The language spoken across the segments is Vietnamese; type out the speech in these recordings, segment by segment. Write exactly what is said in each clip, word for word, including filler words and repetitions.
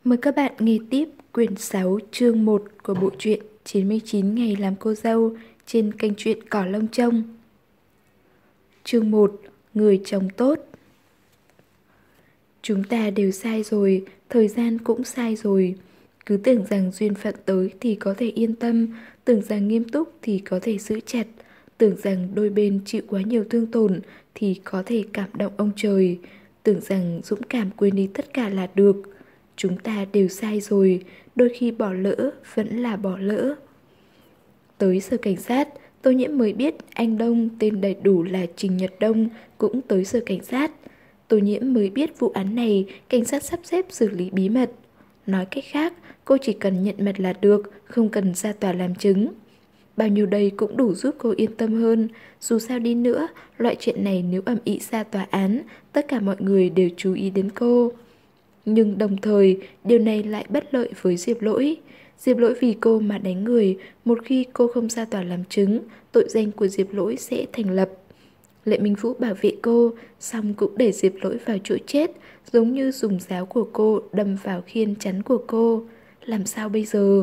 Mời các bạn nghe tiếp quyển sáu chương một của bộ truyện chín mươi chín ngày làm cô dâu trên kênh truyện Cỏ Lông Trông. Chương một. Người chồng tốt. Chúng ta đều sai rồi, thời gian cũng sai rồi. Cứ tưởng rằng duyên phận tới thì có thể yên tâm, tưởng rằng nghiêm túc thì có thể giữ chặt, tưởng rằng đôi bên chịu quá nhiều thương tổn thì có thể cảm động ông trời, tưởng rằng dũng cảm quên đi tất cả là được. Chúng ta đều sai rồi, đôi khi bỏ lỡ vẫn là bỏ lỡ. Tới sở cảnh sát, Tô Nhiễm mới biết anh Đông tên đầy đủ là Trình Nhật Đông cũng tới sở cảnh sát. Tô Nhiễm mới biết vụ án này cảnh sát sắp xếp xử lý bí mật. Nói cách khác, cô chỉ cần nhận mật là được, không cần ra tòa làm chứng. Bao nhiêu đây cũng đủ giúp cô yên tâm hơn. Dù sao đi nữa, loại chuyện này nếu ầm ĩ ra tòa án, tất cả mọi người đều chú ý đến cô. Nhưng đồng thời, điều này lại bất lợi với Diệp Lỗi. Diệp Lỗi vì cô mà đánh người, một khi cô không ra tòa làm chứng, tội danh của Diệp Lỗi sẽ thành lập. Lệ Minh Vũ bảo vệ cô, xong cũng để Diệp Lỗi vào chỗ chết, giống như dùng giáo của cô đâm vào khiên chắn của cô. Làm sao bây giờ?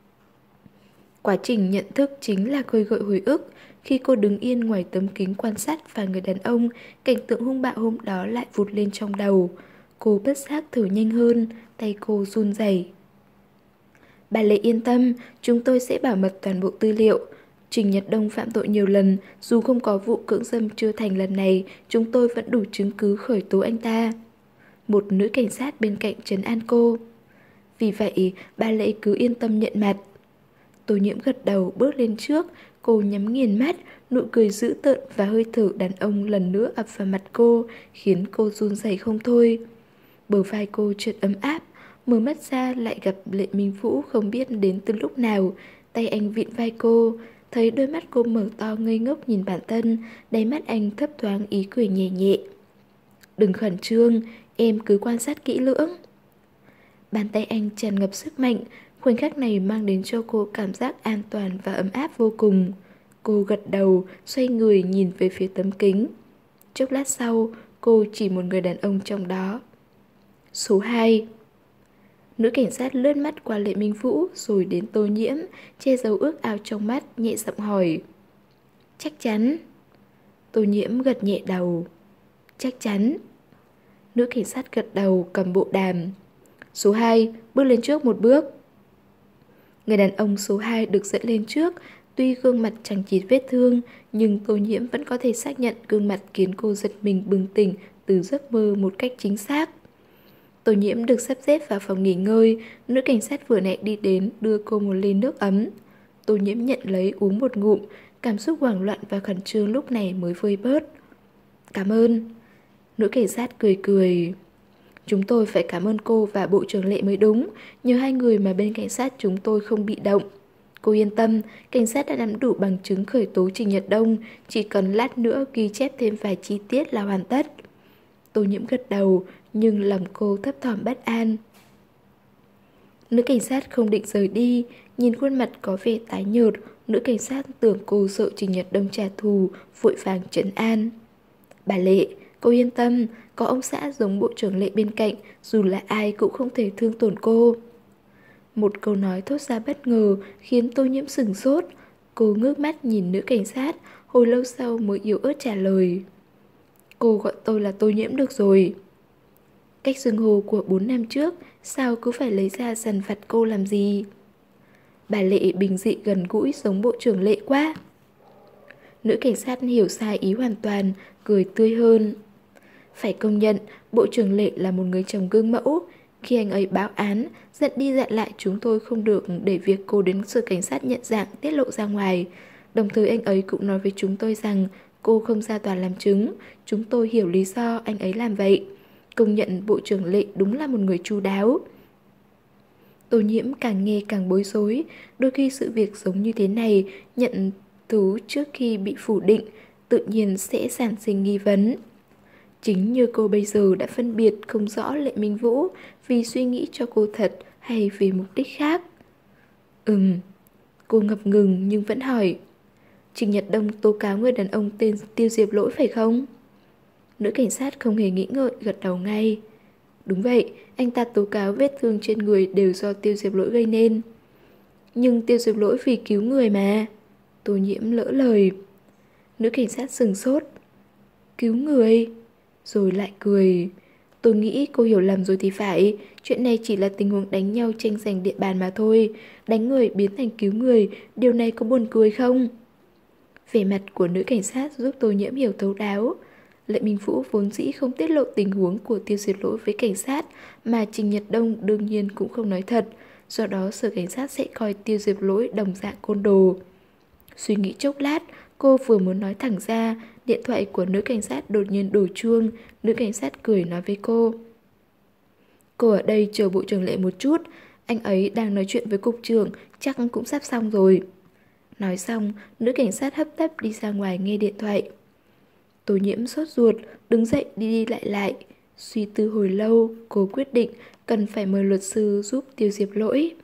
Quá trình nhận thức chính là khơi gợi hồi ức. Khi cô đứng yên ngoài tấm kính quan sát vài người đàn ông, cảnh tượng hung bạo hôm đó lại vụt lên trong đầu. Cô bất giác thở nhanh hơn, tay cô run rẩy. Bà Lệ yên tâm, chúng tôi sẽ bảo mật toàn bộ tư liệu. Trình Nhật Đông phạm tội nhiều lần, dù không có vụ cưỡng dâm chưa thành lần này, chúng tôi vẫn đủ chứng cứ khởi tố anh ta. Một nữ cảnh sát bên cạnh trấn an cô. Vì vậy, bà Lệ cứ yên tâm nhận mặt. Tô Nhiễm gật đầu bước lên trước, cô nhắm nghiền mắt, nụ cười dữ tợn và hơi thở đàn ông lần nữa ập vào mặt cô, khiến cô run rẩy không thôi. Bờ vai cô chợt ấm áp, mở mắt ra lại gặp Lệ Minh Vũ không biết đến từ lúc nào, tay anh vịn vai cô, thấy đôi mắt cô mở to ngây ngốc nhìn bản thân, đáy mắt anh thấp thoáng ý cười nhẹ nhẹ. Đừng khẩn trương, em cứ quan sát kỹ lưỡng. Bàn tay anh tràn ngập sức mạnh, khoảnh khắc này mang đến cho cô cảm giác an toàn và ấm áp vô cùng. Cô gật đầu, xoay người nhìn về phía tấm kính. Chốc lát sau, cô chỉ một người đàn ông trong đó. Số hai. Nữ cảnh sát lướt mắt qua Lệ Minh Vũ rồi đến Tô Nhiễm, che giấu ước ao trong mắt, nhẹ giọng hỏi. Chắc chắn. Tô Nhiễm gật nhẹ đầu. Chắc chắn. Nữ cảnh sát gật đầu cầm bộ đàm. Số hai, bước lên trước một bước. Người đàn ông số hai được dẫn lên trước, tuy gương mặt chẳng chịt vết thương, nhưng Tô Nhiễm vẫn có thể xác nhận gương mặt khiến cô giật mình bừng tỉnh từ giấc mơ một cách chính xác. Tô Nhiễm được sắp xếp vào phòng nghỉ ngơi, nữ cảnh sát vừa nãy đi đến đưa cô một ly nước ấm. Tô Nhiễm nhận lấy uống một ngụm, cảm xúc hoảng loạn và khẩn trương lúc này mới vơi bớt. Cảm ơn. Nữ cảnh sát cười cười. Chúng tôi phải cảm ơn cô và Bộ trưởng Lệ mới đúng, nhờ hai người mà bên cảnh sát chúng tôi không bị động. Cô yên tâm, cảnh sát đã nắm đủ bằng chứng khởi tố Trình Nhật Đông, chỉ cần lát nữa ghi chép thêm vài chi tiết là hoàn tất. Tô Nhiễm gật đầu, nhưng lòng cô thấp thỏm bất an. Nữ cảnh sát không định rời đi, nhìn khuôn mặt có vẻ tái nhợt, nữ cảnh sát tưởng cô sợ Trình Nhật Đông trả thù, vội vàng trấn an. Bà Lệ, cô yên tâm, có ông xã giống Bộ trưởng Lệ bên cạnh, dù là ai cũng không thể thương tổn cô. Một câu nói thốt ra bất ngờ khiến Tô Nhiễm sửng sốt. Cô ngước mắt nhìn nữ cảnh sát, hồi lâu sau mới yếu ớt trả lời. Cô gọi tôi là Tô Nhiễm được rồi. Cách xưng hô của bốn năm trước, sao cứ phải lấy ra dằn vặt cô làm gì? Bà Lệ bình dị gần gũi giống Bộ trưởng Lệ quá. Nữ cảnh sát hiểu sai ý hoàn toàn, cười tươi hơn. Phải công nhận, Bộ trưởng Lệ là một người chồng gương mẫu. Khi anh ấy báo án, dặn đi dặn lại chúng tôi không được để việc cô đến sở cảnh sát nhận dạng tiết lộ ra ngoài. Đồng thời anh ấy cũng nói với chúng tôi rằng cô không ra tòa làm chứng. Chúng tôi hiểu lý do anh ấy làm vậy. Công nhận Bộ trưởng Lệ đúng là một người chu đáo. Tô Nhiễm càng nghe càng bối rối. Đôi khi sự việc giống như thế này, nhận thú trước khi bị phủ định, tự nhiên sẽ sản sinh nghi vấn. Chính như cô bây giờ đã phân biệt không rõ Lệ Minh Vũ vì suy nghĩ cho cô thật hay vì mục đích khác. Ừm. Cô ngập ngừng nhưng vẫn hỏi. Trình Nhật Đông tố cáo người đàn ông tên Tiêu Diệp Lỗi phải không? Nữ cảnh sát không hề nghĩ ngợi gật đầu ngay. Đúng vậy, anh ta tố cáo vết thương trên người đều do Tiêu Diệp Lỗi gây nên. Nhưng Tiêu Diệp Lỗi vì cứu người mà. Tô Nhiễm lỡ lời. Nữ cảnh sát sừng sốt. Cứu người? Rồi lại cười. Tôi nghĩ cô hiểu lầm rồi thì phải. Chuyện này chỉ là tình huống đánh nhau tranh giành địa bàn mà thôi. Đánh người biến thành cứu người, điều này có buồn cười không? Vẻ mặt của nữ cảnh sát giúp Tô Nhiễm hiểu thấu đáo. Lệ Minh Vũ vốn dĩ không tiết lộ tình huống của Tiêu Diệt Lỗi với cảnh sát, mà Trình Nhật Đông đương nhiên cũng không nói thật. Do đó sở cảnh sát sẽ coi Tiêu Diệt Lỗi đồng dạng côn đồ. Suy nghĩ chốc lát, cô vừa muốn nói thẳng ra, điện thoại của nữ cảnh sát đột nhiên đổ chuông. Nữ cảnh sát cười nói với cô. Cô ở đây chờ bộ trưởng Lệ một chút, anh ấy đang nói chuyện với cục trưởng, chắc cũng sắp xong rồi. Nói xong, nữ cảnh sát hấp tấp đi ra ngoài nghe điện thoại. Tô Nhiễm sốt ruột, đứng dậy đi đi lại lại. Suy tư hồi lâu, cô quyết định cần phải mời luật sư giúp Tiêu Diệp Lỗi.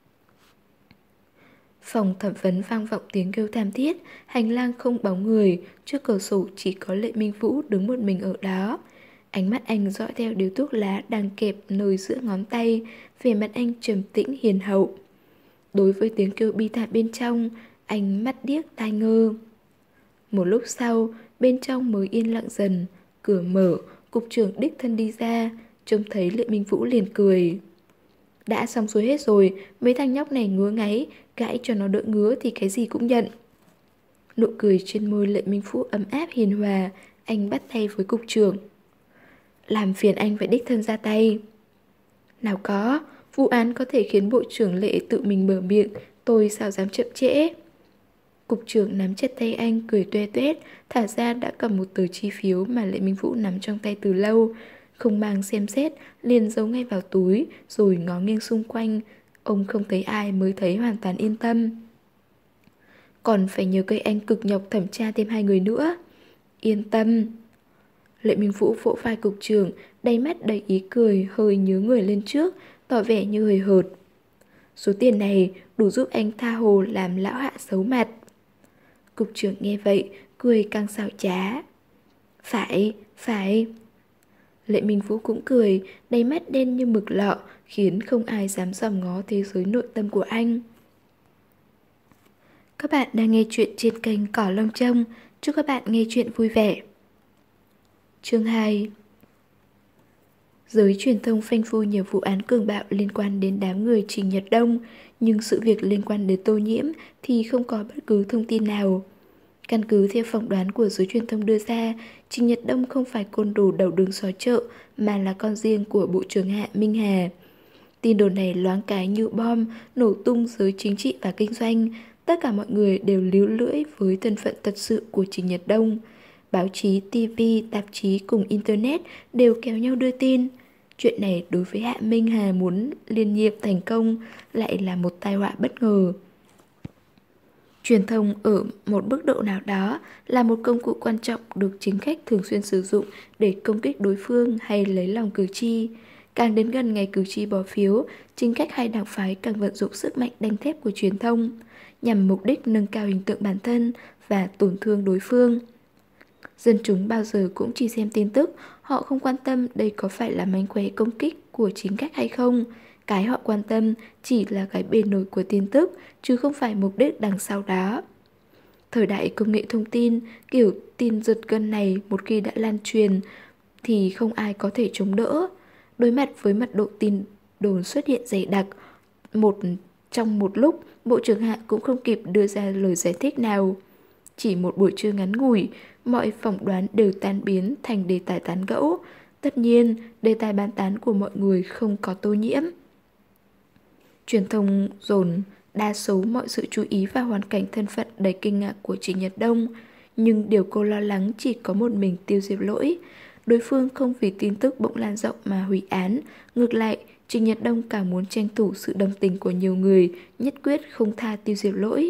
Phòng thẩm vấn vang vọng tiếng kêu thảm thiết, hành lang không bóng người, trước cửa sổ chỉ có Lệ Minh Vũ đứng một mình ở đó. Ánh mắt anh dõi theo điếu thuốc lá đang kẹp nơi giữa ngón tay, vẻ mặt anh trầm tĩnh hiền hậu. Đối với tiếng kêu bi thảm bên trong, anh mắt điếc tai ngơ. Một lúc sau, bên trong mới yên lặng dần, cửa mở, cục trưởng đích thân đi ra, trông thấy Lệ Minh Vũ liền cười. Đã xong xuôi hết rồi, mấy thằng nhóc này ngứa ngáy, gãi cho nó đỡ ngứa thì cái gì cũng nhận. Nụ cười trên môi Lệ Minh Vũ ấm áp hiền hòa, anh bắt tay với cục trưởng. Làm phiền anh phải đích thân ra tay. Nào có, vụ án có thể khiến bộ trưởng Lệ tự mình mở miệng, tôi sao dám chậm trễ. Cục trưởng nắm chặt tay anh cười tuê tuét, thả ra đã cầm một tờ chi phiếu mà Lệ Minh Vũ nắm trong tay từ lâu. Không mang xem xét, liền giấu ngay vào túi, rồi ngó nghiêng xung quanh. Ông không thấy ai mới thấy hoàn toàn yên tâm. Còn phải nhờ cây anh cực nhọc thẩm tra thêm hai người nữa. Yên tâm. Lệ Minh Vũ vỗ vai cục trưởng, đáy mắt đầy ý cười, hơi nhớ người lên trước, tỏ vẻ như hời hợt. Số tiền này đủ giúp anh tha hồ làm lão hạ xấu mặt. Cục trưởng nghe vậy, cười càng xảo trá. Phải, phải. Lệ Minh Vũ cũng cười, đáy mắt đen như mực lọ, khiến không ai dám dòm ngó thế giới nội tâm của anh. Các bạn đang nghe chuyện trên kênh Cỏ Lông Trông. Chúc các bạn nghe chuyện vui vẻ. Chương hai. Giới truyền thông phanh phui nhiều vụ án cường bạo liên quan đến đám người Trình Nhật Đông, nhưng sự việc liên quan đến Tô Nhiễm thì không có bất cứ thông tin nào. Căn cứ theo phỏng đoán của giới truyền thông đưa ra, Trình Nhật Đông không phải côn đồ đầu đường xó chợ mà là con riêng của Bộ trưởng Hạ Minh Hà. Tin đồn này loáng cái như bom, nổ tung giới chính trị và kinh doanh. Tất cả mọi người đều líu lưỡi với thân phận thật sự của Trình Nhật Đông. Báo chí, ti vi, tạp chí cùng Internet đều kéo nhau đưa tin. Chuyện này đối với Hạ Minh Hà muốn liên nghiệp thành công lại là một tai họa bất ngờ. Truyền thông ở một mức độ nào đó là một công cụ quan trọng được chính khách thường xuyên sử dụng để công kích đối phương hay lấy lòng cử tri. Càng đến gần ngày cử tri bỏ phiếu, chính khách hay đảng phái càng vận dụng sức mạnh đanh thép của truyền thông, nhằm mục đích nâng cao hình tượng bản thân và tổn thương đối phương. Dân chúng bao giờ cũng chỉ xem tin tức, họ không quan tâm đây có phải là mánh khóe công kích của chính khách hay không. Cái họ quan tâm chỉ là cái bề nổi của tin tức, chứ không phải mục đích đằng sau đó. Thời đại công nghệ thông tin, kiểu tin giật gân này một khi đã lan truyền thì không ai có thể chống đỡ. Đối mặt với mật độ tin đồn xuất hiện dày đặc, một trong một lúc, Bộ trưởng Hạ cũng không kịp đưa ra lời giải thích nào. Chỉ một buổi trưa ngắn ngủi, mọi phỏng đoán đều tan biến thành đề tài tán gẫu. Tất nhiên, đề tài bàn tán của mọi người không có Tô Nhiễm. Truyền thông dồn đa số mọi sự chú ý vào hoàn cảnh thân phận đầy kinh ngạc của Trình Nhật Đông. Nhưng điều cô lo lắng chỉ có một mình Tiêu Diệp Lỗi. Đối phương không vì tin tức bỗng lan rộng mà hủy án. Ngược lại, Trình Nhật Đông càng muốn tranh thủ sự đồng tình của nhiều người, nhất quyết không tha Tiêu Diệp Lỗi.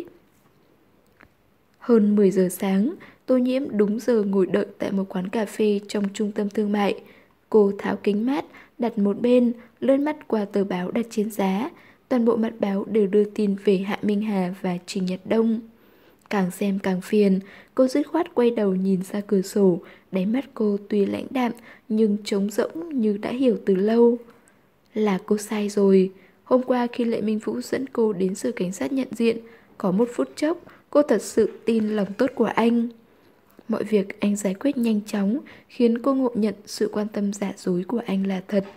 Hơn mười giờ sáng, Tô Nhiễm đúng giờ ngồi đợi tại một quán cà phê trong trung tâm thương mại. Cô tháo kính mát, đặt một bên, lướt mắt qua tờ báo đặt trên giá. Toàn bộ mặt báo đều đưa tin về Hạ Minh Hà và Trình Nhật Đông. Càng xem càng phiền, cô dứt khoát quay đầu nhìn ra cửa sổ, đáy mắt cô tuy lãnh đạm nhưng trống rỗng như đã hiểu từ lâu. Là cô sai rồi. Hôm qua khi Lệ Minh Vũ dẫn cô đến sở cảnh sát nhận diện, có một phút chốc cô thật sự tin lòng tốt của anh. Mọi việc anh giải quyết nhanh chóng khiến cô ngộ nhận sự quan tâm giả dối của anh là thật.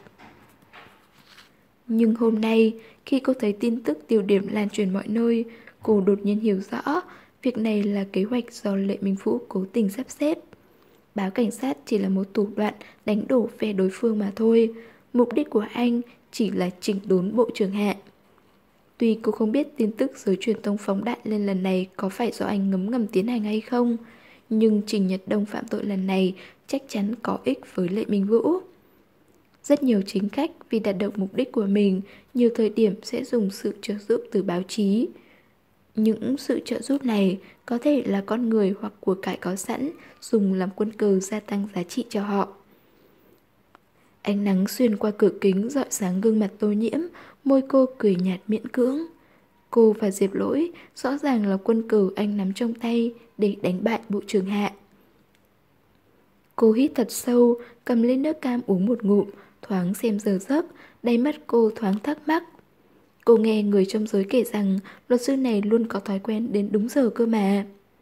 Nhưng hôm nay, khi cô thấy tin tức tiêu điểm lan truyền mọi nơi, cô đột nhiên hiểu rõ việc này là kế hoạch do Lệ Minh Vũ cố tình sắp xếp. Báo cảnh sát chỉ là một thủ đoạn đánh đổ phe đối phương mà thôi. Mục đích của anh chỉ là chỉnh đốn Bộ trưởng Hạ. Tuy cô không biết tin tức giới truyền thông phóng đại lên lần này có phải do anh ngấm ngầm tiến hành hay không, nhưng Trình Nhật Đông phạm tội lần này chắc chắn có ích với Lệ Minh Vũ. Rất nhiều chính khách vì đạt được mục đích của mình, nhiều thời điểm sẽ dùng sự trợ giúp từ báo chí. Những sự trợ giúp này có thể là con người hoặc của cải có sẵn, dùng làm quân cờ gia tăng giá trị cho họ. Ánh nắng xuyên qua cửa kính rọi sáng gương mặt Tô Nhiễm, môi cô cười nhạt miễn cưỡng. Cô và Diệp Lỗi rõ ràng là quân cờ anh nắm trong tay để đánh bại Bộ trưởng Hạ. Cô hít thật sâu, cầm lên nước cam uống một ngụm, thoáng xem giờ giấc, đáy mắt cô thoáng thắc mắc. Cô nghe người trong giới kể rằng luật sư này luôn có thói quen đến đúng giờ cơ mà.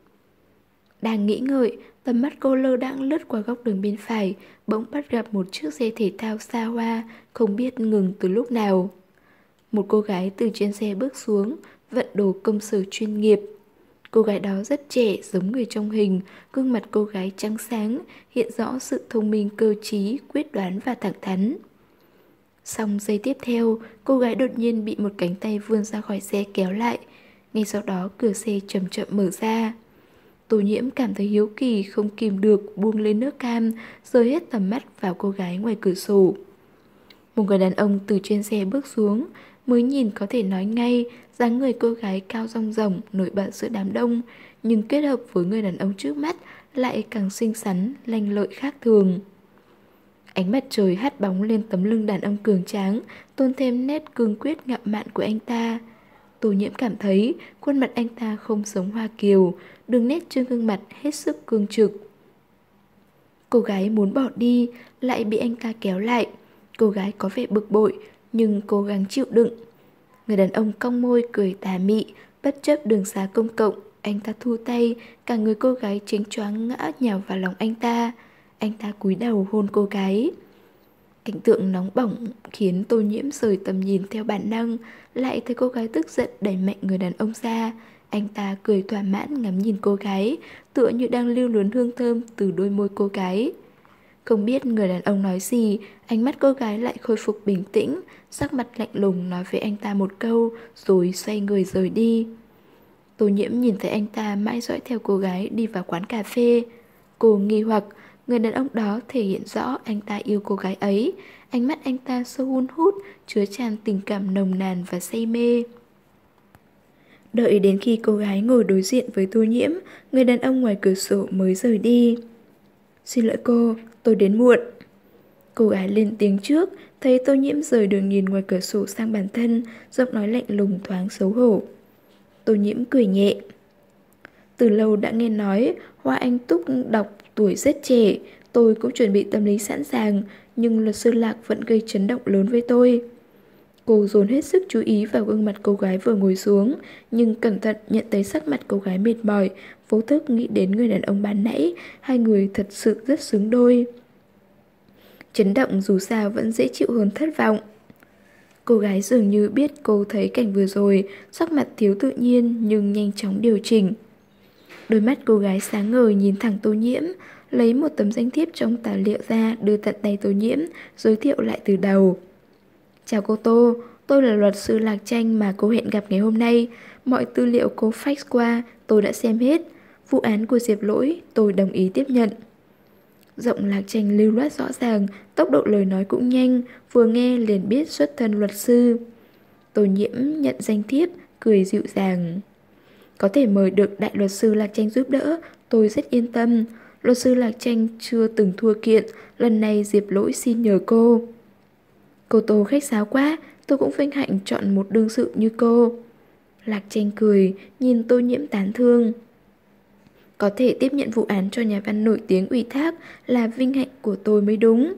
Đang nghĩ ngợi, tầm mắt cô lơ đãng lướt qua góc đường bên phải, bỗng bắt gặp một chiếc xe thể thao xa hoa, không biết ngừng từ lúc nào. Một cô gái từ trên xe bước xuống, vận đồ công sở chuyên nghiệp. Cô gái đó rất trẻ, giống người trong hình, gương mặt cô gái trắng sáng, hiện rõ sự thông minh cơ trí, quyết đoán và thẳng thắn. Xong giây tiếp theo, cô gái đột nhiên bị một cánh tay vươn ra khỏi xe kéo lại. Ngay sau đó cửa xe chậm chậm mở ra. Tô Nhiễm cảm thấy hiếu kỳ không kìm được buông lên nước cam, rơi hết tầm mắt vào cô gái ngoài cửa sổ. Một người đàn ông từ trên xe bước xuống, mới nhìn có thể nói ngay dáng người cô gái cao rong ròng nổi bật giữa đám đông, nhưng kết hợp với người đàn ông trước mắt lại càng xinh xắn, lanh lợi khác thường. Ánh mặt trời hắt bóng lên tấm lưng đàn ông cường tráng, tôn thêm nét cương quyết ngạo mạn của anh ta. Tô Nhiễm cảm thấy khuôn mặt anh ta không giống Hoa Kiều, đường nét trên gương mặt hết sức cương trực. Cô gái muốn bỏ đi, lại bị anh ta kéo lại. Cô gái có vẻ bực bội, nhưng cố gắng chịu đựng. Người đàn ông cong môi cười tà mị, bất chấp đường xá công cộng, anh ta thu tay, cả người cô gái chênh choáng ngã nhào vào lòng anh ta. Anh ta cúi đầu hôn cô gái. Cảnh tượng nóng bỏng khiến Tô Nhiễm rời tầm nhìn theo bản năng, lại thấy cô gái tức giận đẩy mạnh người đàn ông ra. Anh ta cười thỏa mãn ngắm nhìn cô gái, tựa như đang lưu luyến hương thơm từ đôi môi cô gái. Không biết người đàn ông nói gì, ánh mắt cô gái lại khôi phục bình tĩnh, sắc mặt lạnh lùng nói với anh ta một câu, rồi xoay người rời đi. Tô Nhiễm nhìn thấy anh ta mãi dõi theo cô gái đi vào quán cà phê. Cô nghi hoặc, người đàn ông đó thể hiện rõ anh ta yêu cô gái ấy. Ánh mắt anh ta sâu hun hút, chứa tràn tình cảm nồng nàn và say mê. Đợi đến khi cô gái ngồi đối diện với Tô Nhiễm, người đàn ông ngoài cửa sổ mới rời đi. Xin lỗi cô, tôi đến muộn. Cô gái lên tiếng trước, thấy Tô Nhiễm rời đường nhìn ngoài cửa sổ sang bản thân, giọng nói lạnh lùng thoáng xấu hổ. Tô Nhiễm cười nhẹ. Từ lâu đã nghe nói Hoa Anh Túc đọc tuổi rất trẻ, tôi cũng chuẩn bị tâm lý sẵn sàng, nhưng luật sư Lạc vẫn gây chấn động lớn với tôi. Cô dồn hết sức chú ý vào gương mặt cô gái vừa ngồi xuống, nhưng cẩn thận nhận thấy sắc mặt cô gái mệt mỏi, vô thức nghĩ đến người đàn ông ban nãy, hai người thật sự rất xứng đôi. Chấn động dù sao vẫn dễ chịu hơn thất vọng. Cô gái dường như biết cô thấy cảnh vừa rồi, sắc mặt thiếu tự nhiên nhưng nhanh chóng điều chỉnh. Đôi mắt cô gái sáng ngời nhìn thẳng Tô Nhiễm, lấy một tấm danh thiếp trong tài liệu ra đưa tận tay Tô Nhiễm, giới thiệu lại từ đầu. Chào cô Tô, tôi là luật sư Lạc Tranh mà cô hẹn gặp ngày hôm nay. Mọi tư liệu cô fax qua, tôi đã xem hết. Vụ án của Diệp Lỗi, tôi đồng ý tiếp nhận. Giọng Lạc Tranh lưu loát rõ ràng, tốc độ lời nói cũng nhanh, vừa nghe liền biết xuất thân luật sư. Tô Nhiễm nhận danh thiếp, cười dịu dàng. Có thể mời được đại luật sư Lạc Tranh giúp đỡ, tôi rất yên tâm. Luật sư Lạc Tranh chưa từng thua kiện, lần này Diệp Lỗi xin nhờ cô. Cô Tô khách sáo quá, tôi cũng vinh hạnh chọn một đương sự như cô. Lạc Tranh cười, nhìn Tô Nhiễm tán thương. Có thể tiếp nhận vụ án cho nhà văn nổi tiếng ủy thác là vinh hạnh của tôi mới đúng.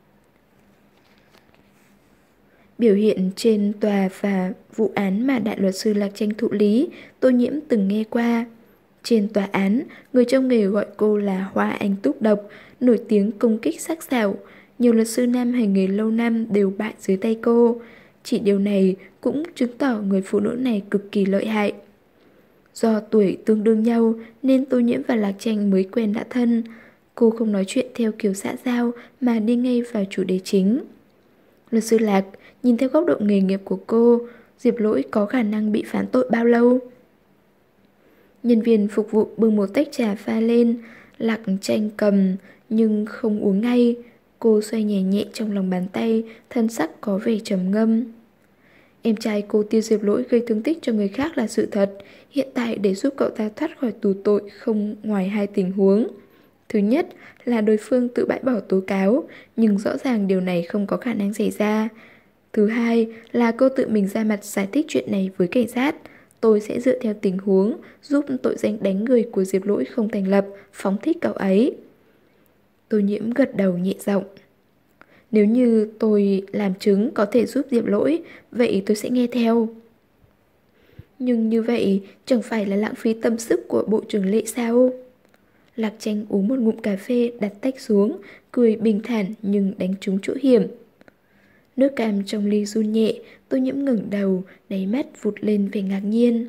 Biểu hiện trên tòa và vụ án mà đại luật sư Lạc Tranh thụ lý, Tô Nhiễm từng nghe qua. Trên tòa án, người trong nghề gọi cô là Hoa Anh Túc Độc, nổi tiếng công kích sắc sảo. Nhiều luật sư nam hành nghề lâu năm đều bại dưới tay cô. Chỉ điều này cũng chứng tỏ người phụ nữ này cực kỳ lợi hại. Do tuổi tương đương nhau nên Tô Nhiễm và Lạc Tranh mới quen đã thân. Cô không nói chuyện theo kiểu xã giao mà đi ngay vào chủ đề chính. Luật sư Lạc, nhìn theo góc độ nghề nghiệp của cô, Diệp Lỗi có khả năng bị phán tội bao lâu? Nhân viên phục vụ bưng một tách trà pha lên, Lạc Tranh cầm nhưng không uống ngay. Cô xoay nhẹ nhẹ trong lòng bàn tay, thân sắc có vẻ trầm ngâm. Em trai cô Tiêu Diệp Lỗi gây thương tích cho người khác là sự thật. Hiện tại để giúp cậu ta thoát khỏi tù tội không ngoài hai tình huống. Thứ nhất là đối phương tự bãi bỏ tố cáo, nhưng rõ ràng điều này không có khả năng xảy ra. Thứ hai là cô tự mình ra mặt giải thích chuyện này với cảnh sát. Tôi sẽ dựa theo tình huống giúp tội danh đánh người của Diệp Lỗi không thành lập, phóng thích cậu ấy. Tô Nhiễm gật đầu nhẹ giọng. Nếu như tôi làm chứng có thể giúp Diệp Lỗi, vậy tôi sẽ nghe theo. Nhưng như vậy chẳng phải là lãng phí tâm sức của Bộ trưởng Lệ sao? Lạc Tranh uống một ngụm cà phê, đặt tách xuống, cười bình thản nhưng đánh trúng chỗ hiểm. Nước cam trong ly run nhẹ, Tô Nhiễm ngẩng đầu, đáy mắt vụt lên vẻ ngạc nhiên.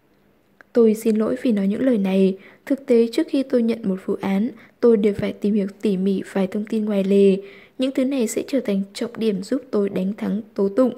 Tôi xin lỗi vì nói những lời này. Thực tế trước khi tôi nhận một vụ án, tôi đều phải tìm hiểu tỉ mỉ vài thông tin ngoài lề. Những thứ này sẽ trở thành trọng điểm giúp tôi đánh thắng tố tụng.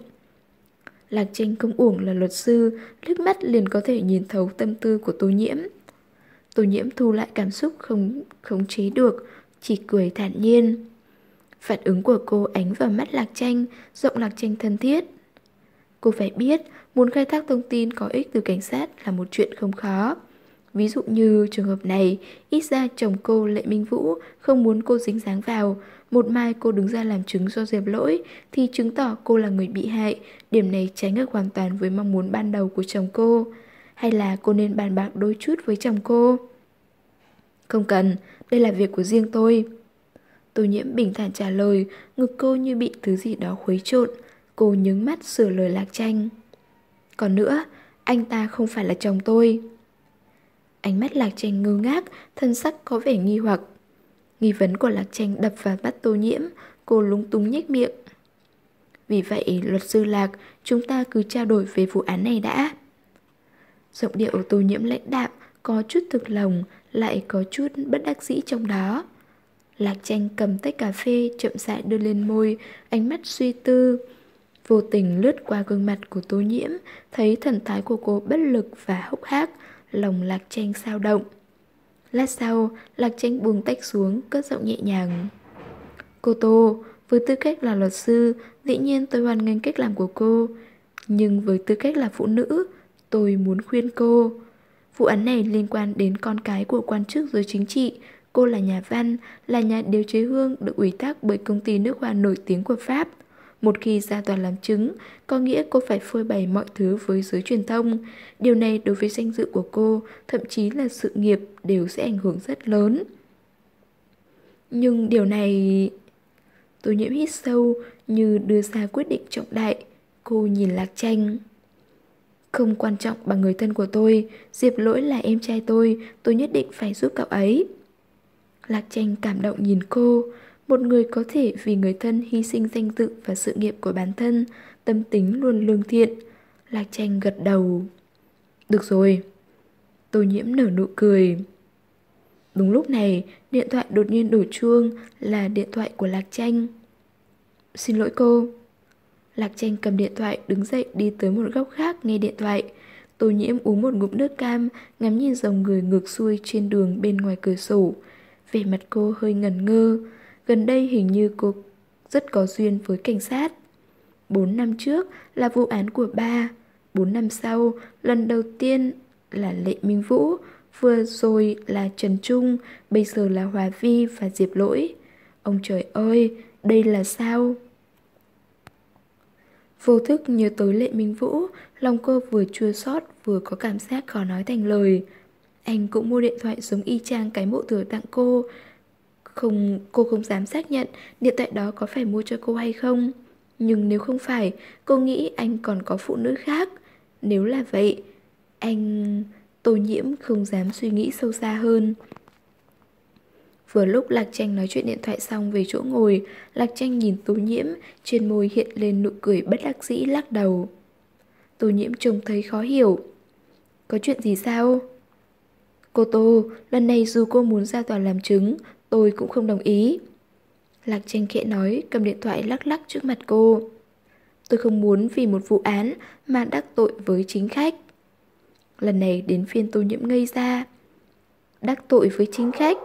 Lạc Tranh không uổng là luật sư, liếc mắt liền có thể nhìn thấu tâm tư của Tô Nhiễm. Tô Nhiễm thu lại cảm xúc không khống chế được, chỉ cười thản nhiên. Phản ứng của cô ánh vào mắt Lạc Tranh, giọng Lạc Tranh thân thiết. Cô phải biết, muốn khai thác thông tin có ích từ cảnh sát là một chuyện không khó. Ví dụ như trường hợp này, ít ra chồng cô Lệ Minh Vũ không muốn cô dính dáng vào. Một mai cô đứng ra làm chứng cho Diệp Lỗi thì chứng tỏ cô là người bị hại. Điểm này trái ngược hoàn toàn với mong muốn ban đầu của chồng cô. Hay là cô nên bàn bạc đôi chút với chồng cô? Không cần, đây là việc của riêng tôi. Tô Nhiễm bình thản trả lời, ngực cô như bị thứ gì đó khuấy trộn. Cô nhướng mắt sửa lời Lạc Tranh. Còn nữa, anh ta không phải là chồng tôi. Ánh mắt Lạc Tranh ngơ ngác, thân sắc có vẻ nghi hoặc. Nghi vấn của Lạc Tranh đập vào mắt Tô Nhiễm, cô lúng túng nhếch miệng. Vì vậy, luật sư Lạc, chúng ta cứ trao đổi về vụ án này đã. Giọng điệu Tô Nhiễm lãnh đạm, có chút thực lòng, lại có chút bất đắc dĩ trong đó. Lạc Tranh cầm tách cà phê chậm rãi đưa lên môi, ánh mắt suy tư. Vô tình lướt qua gương mặt của Tô Nhiễm, thấy thần thái của cô bất lực và hốc hác, lòng Lạc Tranh xao động. Lát sau, Lạc Tranh buông tách xuống, cất giọng nhẹ nhàng. Cô Tô, với tư cách là luật sư, dĩ nhiên tôi hoan nghênh cách làm của cô. Nhưng với tư cách là phụ nữ, tôi muốn khuyên cô. Vụ án này liên quan đến con cái của quan chức giới chính trị. Cô là nhà văn, là nhà điều chế hương được ủy thác bởi công ty nước hoa nổi tiếng của Pháp. Một khi ra tòa làm chứng, có nghĩa cô phải phơi bày mọi thứ với giới truyền thông. Điều này đối với danh dự của cô, thậm chí là sự nghiệp đều sẽ ảnh hưởng rất lớn. Nhưng điều này... Tô Nhiễm hít sâu như đưa ra quyết định trọng đại. Cô nhìn Lạc Tranh. Không quan trọng bằng người thân của tôi, Diệp Lỗi là em trai tôi, tôi nhất định phải giúp cậu ấy. Lạc Tranh cảm động nhìn cô. Một người có thể vì người thân hy sinh danh dự và sự nghiệp của bản thân, tâm tính luôn lương thiện. Lạc Tranh gật đầu. Được rồi. Tô Nhiễm nở nụ cười. Đúng lúc này, điện thoại đột nhiên đổ chuông, là điện thoại của Lạc Tranh. Xin lỗi cô. Lạc Tranh cầm điện thoại đứng dậy đi tới một góc khác nghe điện thoại. Tô Nhiễm uống một ngụm nước cam, ngắm nhìn dòng người ngược xuôi trên đường bên ngoài cửa sổ. Vẻ mặt cô hơi ngẩn ngơ. Gần đây hình như cô rất có duyên với cảnh sát. Bốn năm trước là vụ án của ba. Bốn năm sau, lần đầu tiên là Lệ Minh Vũ. Vừa rồi là Trần Trung, bây giờ là Hòa Vi và Diệp Lỗi. Ông trời ơi, đây là sao? Vô thức nhớ tới Lệ Minh Vũ, lòng cô vừa chua xót vừa có cảm giác khó nói thành lời. Anh cũng mua điện thoại giống y chang cái mộ thừa tặng cô. Không, cô không dám xác nhận điện thoại đó có phải mua cho cô hay không. Nhưng nếu không phải, cô nghĩ anh còn có phụ nữ khác. Nếu là vậy, anh... Tô Nhiễm không dám suy nghĩ sâu xa hơn. Vừa lúc Lạc Tranh nói chuyện điện thoại xong về chỗ ngồi, Lạc Tranh nhìn Tô Nhiễm, trên môi hiện lên nụ cười bất đắc dĩ lắc đầu. Tô Nhiễm trông thấy khó hiểu. Có chuyện gì sao? Cô Tô, lần này dù cô muốn ra tòa làm chứng, tôi cũng không đồng ý. Lạc Tranh khẽ nói, cầm điện thoại lắc lắc trước mặt cô. Tôi không muốn vì một vụ án mà đắc tội với chính khách. Lần này đến phiên Tô Nhiễm ngây ra. Đắc tội với chính khách?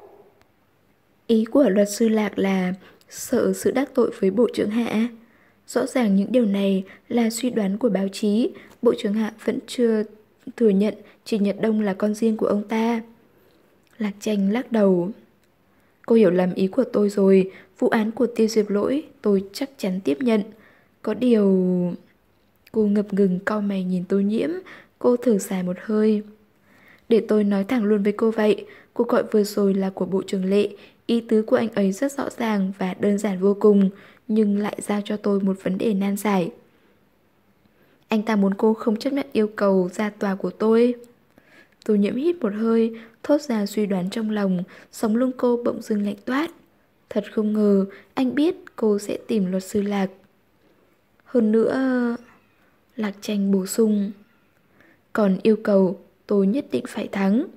Ý của luật sư Lạc là sợ sự đắc tội với Bộ trưởng Hạ. Rõ ràng những điều này là suy đoán của báo chí. Bộ trưởng Hạ vẫn chưa thừa nhận Trình Nhật Đông là con riêng của ông ta. Lạc Tranh lắc đầu. Cô hiểu lầm ý của tôi rồi. Vụ án của Tiêu Diệp Lỗi tôi chắc chắn tiếp nhận. Có điều... Cô ngập ngừng cau mày nhìn Tô Nhiễm. Cô thở dài một hơi. Để tôi nói thẳng luôn với cô vậy. Cuộc gọi vừa rồi là của Bộ trưởng Lệ. Ý tứ của anh ấy rất rõ ràng và đơn giản vô cùng, nhưng lại giao cho tôi một vấn đề nan giải. Anh ta muốn cô không chấp nhận yêu cầu ra tòa của tôi. Tô Nhiễm hít một hơi, thốt ra suy đoán trong lòng, sống lưng cô bỗng dưng lạnh toát. Thật không ngờ, anh biết cô sẽ tìm luật sư Lạc. Hơn nữa... Lạc Tranh bổ sung. Còn yêu cầu tôi nhất định phải thắng.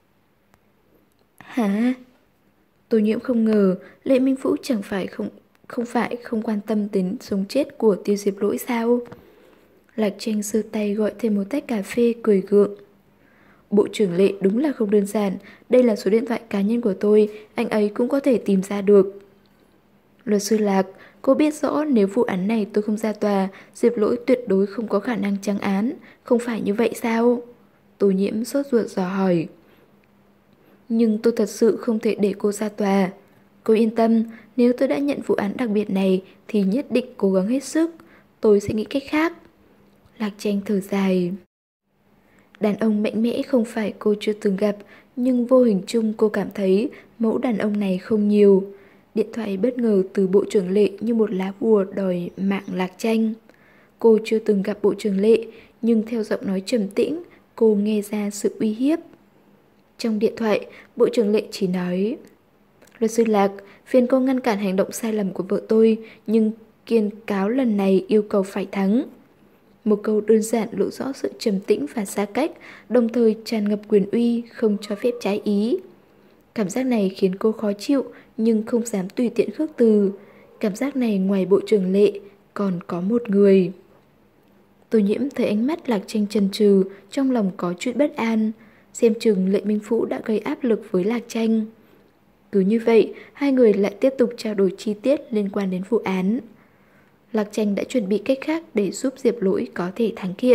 Hả? Tô Nhiễm không ngờ Lệ Minh Vũ chẳng phải không không phải không quan tâm đến sống chết của Tiêu Diệp Lỗi sao? Lạc Tranh giơ tay gọi thêm một tách cà phê cười gượng. Bộ trưởng Lệ đúng là không đơn giản. Đây là số điện thoại cá nhân của tôi, anh ấy cũng có thể tìm ra được. Luật sư Lạc, cô biết rõ nếu vụ án này tôi không ra tòa, Diệp Lỗi tuyệt đối không có khả năng trắng án. Không phải như vậy sao? Tô Nhiễm sốt ruột dò hỏi. Nhưng tôi thật sự không thể để cô ra tòa. Cô yên tâm, nếu tôi đã nhận vụ án đặc biệt này thì nhất định cố gắng hết sức. Tôi sẽ nghĩ cách khác. Lạc Tranh thở dài. Đàn ông mạnh mẽ không phải cô chưa từng gặp, nhưng vô hình chung cô cảm thấy mẫu đàn ông này không nhiều. Điện thoại bất ngờ từ Bộ trưởng Lệ như một lá bùa đòi mạng Lạc Tranh. Cô chưa từng gặp Bộ trưởng Lệ, nhưng theo giọng nói trầm tĩnh, cô nghe ra sự uy hiếp. Trong điện thoại, Bộ trưởng Lệ chỉ nói: Luật sư Lạc, phiền cô ngăn cản hành động sai lầm của vợ tôi, nhưng kiên cáo lần này yêu cầu phải thắng. Một câu đơn giản lộ rõ sự trầm tĩnh và xa cách, đồng thời tràn ngập quyền uy, không cho phép trái ý. Cảm giác này khiến cô khó chịu, nhưng không dám tùy tiện khước từ. Cảm giác này ngoài Bộ trưởng Lệ, còn có một người. Tô Nhiễm thấy ánh mắt Lạc Tranh chần chừ, trong lòng có chút bất an. Xem chừng Lệ Minh Vũ đã gây áp lực với Lạc Tranh. Cứ như vậy, hai người lại tiếp tục trao đổi chi tiết liên quan đến vụ án. Lạc Tranh đã chuẩn bị cách khác để giúp Diệp Lỗi có thể thắng kiện.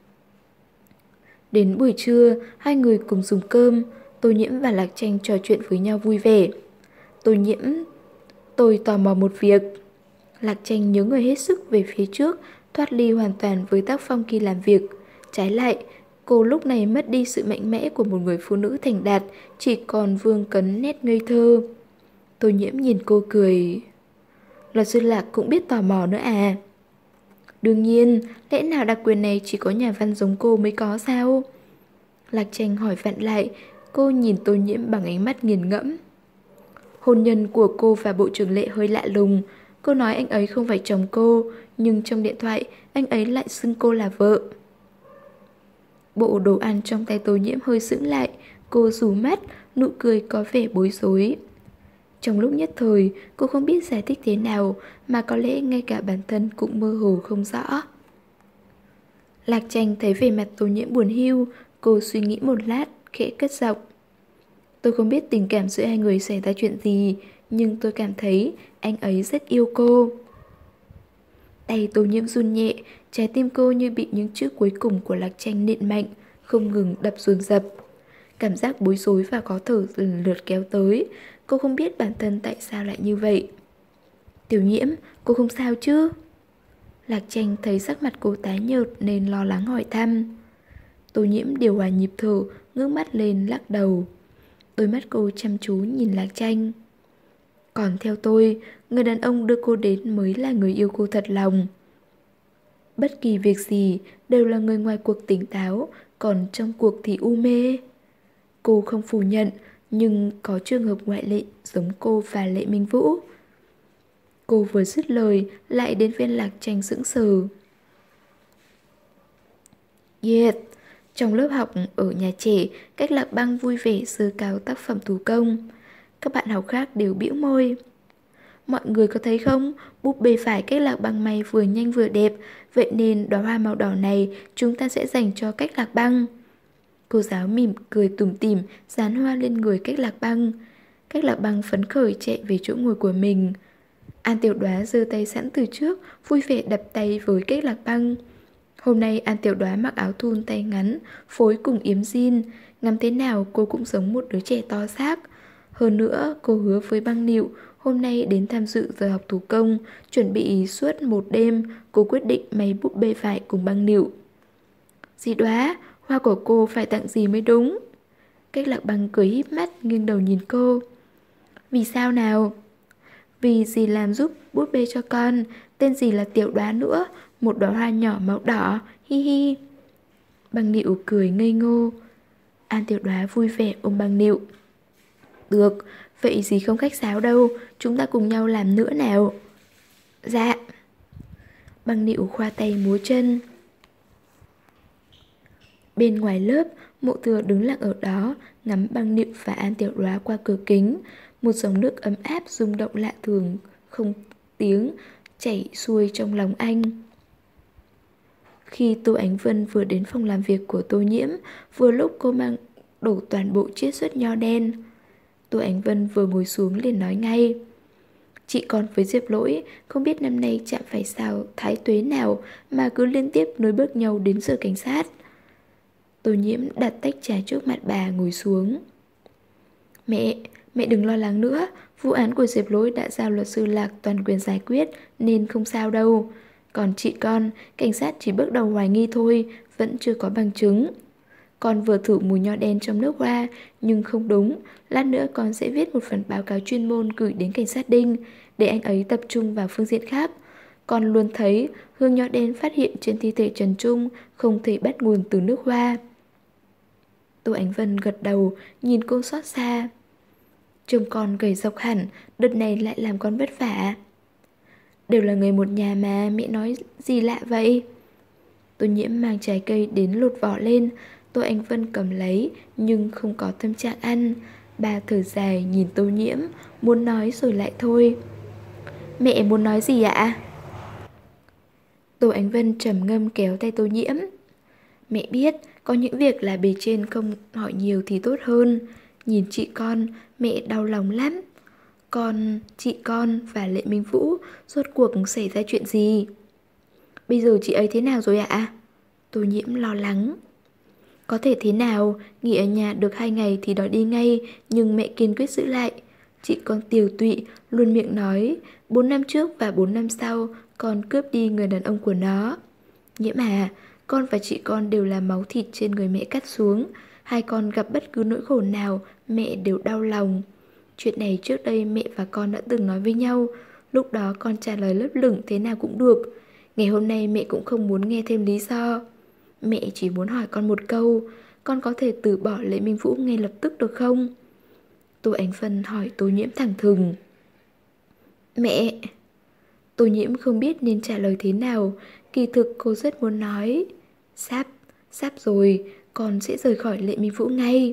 Đến buổi trưa, hai người cùng dùng cơm. Tô Nhiễm và Lạc Tranh trò chuyện với nhau vui vẻ. Tô Nhiễm, tôi tò mò một việc. Lạc Tranh nhớ người hết sức về phía trước, thoát ly hoàn toàn với tác phong khi làm việc. Trái lại, cô lúc này mất đi sự mạnh mẽ của một người phụ nữ thành đạt, chỉ còn vương cấn nét ngây thơ. Tô Nhiễm nhìn cô cười. Luật sư Lạc cũng biết tò mò nữa à? Đương nhiên, lẽ nào đặc quyền này chỉ có nhà văn giống cô mới có sao? Lạc Tranh hỏi vặn lại, cô nhìn Tô Nhiễm bằng ánh mắt nghiền ngẫm. Hôn nhân của cô và Bộ trưởng Lệ hơi lạ lùng. Cô nói anh ấy không phải chồng cô, nhưng trong điện thoại anh ấy lại xưng cô là vợ. Bộ đồ ăn trong tay Tô Nhiễm hơi sững lại, cô rủ mắt, nụ cười có vẻ bối rối. Trong lúc nhất thời, cô không biết giải thích thế nào, mà có lẽ ngay cả bản thân cũng mơ hồ không rõ. Lạc Tranh thấy vẻ mặt Tô Nhiễm buồn hiu, cô suy nghĩ một lát, khẽ cất giọng. Tôi không biết tình cảm giữa hai người xảy ra chuyện gì, nhưng tôi cảm thấy anh ấy rất yêu cô. Tay Tô Nhiễm run nhẹ, trái tim cô như bị những chữ cuối cùng của Lạc Tranh nện mạnh, không ngừng đập dồn dập. Cảm giác bối rối và khó thở lần lượt kéo tới. Cô không biết bản thân tại sao lại như vậy. Tiểu Nhiễm, cô không sao chứ? Lạc Tranh thấy sắc mặt cô tái nhợt nên lo lắng hỏi thăm. Tô Nhiễm điều hòa nhịp thở, ngước mắt lên lắc đầu. Đôi mắt cô chăm chú nhìn Lạc Tranh. Còn theo tôi, người đàn ông đưa cô đến mới là người yêu cô thật lòng. Bất kỳ việc gì đều là người ngoài cuộc tỉnh táo, còn trong cuộc thì u mê. Cô không phủ nhận, nhưng có trường hợp ngoại lệ giống cô và Lệ Minh Vũ. Cô vừa dứt lời lại đến viên Lạc Tranh sững sờ. Yeah. Trong lớp học ở nhà trẻ, Cách Lạc Băng vui vẻ giơ cao tác phẩm thủ công. Các bạn học khác đều bĩu môi. Mọi người có thấy không, búp bê phải Cách Lạc Băng may vừa nhanh vừa đẹp, vậy nên đóa hoa màu đỏ này chúng ta sẽ dành cho Cách Lạc Băng. Cô giáo mỉm cười tủm tỉm dán hoa lên người Cách Lạc Băng. Cách Lạc Băng phấn khởi chạy về chỗ ngồi của mình. An Tiểu Đoá giơ tay sẵn từ trước, vui vẻ đập tay với Cách Lạc Băng. Hôm nay An Tiểu Đoá mặc áo thun tay ngắn, phối cùng yếm jean, ngắm thế nào cô cũng giống một đứa trẻ to xác. Hơn nữa, cô hứa với Băng Nịu hôm nay đến tham dự giờ học thủ công, chuẩn bị suốt một đêm, cô quyết định may búp bê vải cùng Băng Nịu. Dì Đoá, hoa của cô phải tặng gì mới đúng? Cách Lạc Băng cười híp mắt, nghiêng đầu nhìn cô. Vì sao nào? Vì dì làm giúp búp bê cho con, tên dì là Tiểu Đoá nữa, một đóa hoa nhỏ màu đỏ, hi hi. Băng Nịu cười ngây ngô. An Tiểu Đoá vui vẻ ôm Băng Nịu. Được, vậy dì không khách sáo đâu, chúng ta cùng nhau làm nữa nào. Dạ. Băng Nịu khoa tay múa chân. Bên ngoài lớp, Mộ Thừa đứng lặng ở đó, ngắm Băng Nịu và An Tiểu Đoá qua cửa kính. Một dòng nước ấm áp rung động lạ thường, không tiếng, chảy xuôi trong lòng anh. Khi Tô Ánh Vân vừa đến phòng làm việc của Tô Nhiễm, vừa lúc cô mang đổ toàn bộ chiết xuất nho đen. Tô Ánh Vân vừa ngồi xuống liền nói ngay. Chị còn với Diệp Lỗi, không biết năm nay chạm phải sao thái tuế nào mà cứ liên tiếp nối bước nhau đến sở cảnh sát. Tô Nhiễm đặt tách trà trước mặt bà ngồi xuống. Mẹ, mẹ đừng lo lắng nữa, vụ án của Diệp Lỗi đã giao luật sư Lạc toàn quyền giải quyết nên không sao đâu. Còn chị con, cảnh sát chỉ bước đầu hoài nghi thôi, vẫn chưa có bằng chứng. Con vừa thử mùi nho đen trong nước hoa, nhưng không đúng. Lát nữa con sẽ viết một phần báo cáo chuyên môn gửi đến cảnh sát Đinh, để anh ấy tập trung vào phương diện khác. Con luôn thấy hương nho đen phát hiện trên thi thể Trần Trung không thể bắt nguồn từ nước hoa. Tô Ánh Vân gật đầu, nhìn cô xót xa. Trông con gầy rộc hẳn, đợt này lại làm con vất vả. Đều là người một nhà mà, mẹ nói gì lạ vậy? Tô Nhiễm mang trái cây đến lột vỏ lên. Tô Ánh Vân cầm lấy nhưng không có tâm trạng ăn. Bà thở dài nhìn Tô Nhiễm, muốn nói rồi lại thôi. Mẹ muốn nói gì ạ? Tô Ánh Vân trầm ngâm kéo tay Tô Nhiễm. Mẹ biết có những việc là bề trên không hỏi nhiều thì tốt hơn. Nhìn chị con, mẹ đau lòng lắm. Con, chị con và Lệ Minh Vũ rốt cuộc xảy ra chuyện gì? Bây giờ chị ấy thế nào rồi ạ? Tô Nhiễm lo lắng. Có thể thế nào, nghỉ ở nhà được hai ngày thì đòi đi ngay, nhưng mẹ kiên quyết giữ lại. Chị con tiều tụy, luôn miệng nói, bốn năm trước và bốn năm sau, con cướp đi người đàn ông của nó. Nhiễm à, con và chị con đều là máu thịt trên người mẹ cắt xuống. Hai con gặp bất cứ nỗi khổ nào, mẹ đều đau lòng. Chuyện này trước đây mẹ và con đã từng nói với nhau. Lúc đó con trả lời lấp lửng thế nào cũng được. Ngày hôm nay mẹ cũng không muốn nghe thêm lý do. Mẹ chỉ muốn hỏi con một câu, con có thể từ bỏ Lệ Minh Vũ ngay lập tức được không? Tô Ánh Vân hỏi Tô Nhiễm thẳng thừng. Mẹ... Tô Nhiễm không biết nên trả lời thế nào. Kỳ thực cô rất muốn nói, Sắp, sắp rồi, con sẽ rời khỏi Lệ Minh Vũ ngay.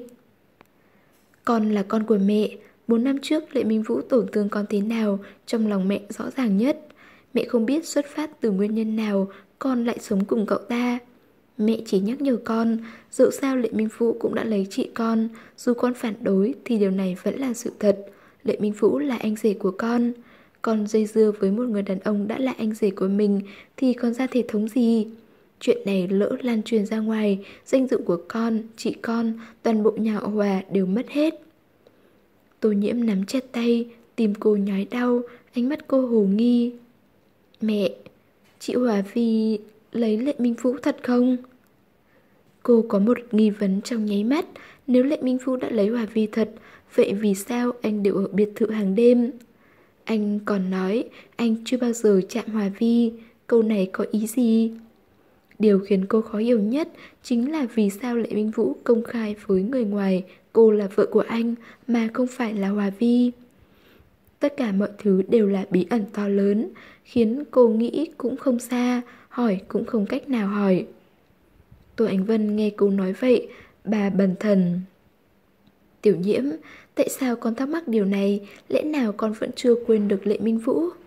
Con là con của mẹ. Bốn năm trước Lệ Minh Vũ tổn thương con thế nào, trong lòng mẹ rõ ràng nhất. Mẹ không biết xuất phát từ nguyên nhân nào con lại sống cùng cậu ta. Mẹ chỉ nhắc nhở con, dẫu sao Lệ Minh Vũ cũng đã lấy chị con. Dù con phản đối thì điều này vẫn là sự thật. Lệ Minh Vũ là anh rể của con. Con dây dưa với một người đàn ông đã là anh rể của mình thì còn ra thể thống gì? Chuyện này lỡ lan truyền ra ngoài, danh dự của con, chị con, toàn bộ nhà họ Hòa đều mất hết. Tô Nhiễm nắm chặt tay, tim cô nhói đau, ánh mắt cô hồ nghi. Mẹ, chị Hòa Vi lấy Lệ Minh Vũ thật không? Cô có một nghi vấn trong nháy mắt. Nếu Lệ Minh Vũ đã lấy Hòa Vi thật, vậy vì sao anh đều ở biệt thự hàng đêm? Anh còn nói anh chưa bao giờ chạm Hòa Vi. Câu này có ý gì? Điều khiến cô khó hiểu nhất chính là vì sao Lệ Minh Vũ công khai với người ngoài cô là vợ của anh mà không phải là Hòa Vi. Tất cả mọi thứ đều là bí ẩn to lớn, khiến cô nghĩ cũng không xa, hỏi cũng không cách nào hỏi. Tô Ánh Vân nghe cô nói vậy, bà bần thần. Tiểu Nhiễm, tại sao con thắc mắc điều này, lẽ nào con vẫn chưa quên được Lệ Minh Vũ?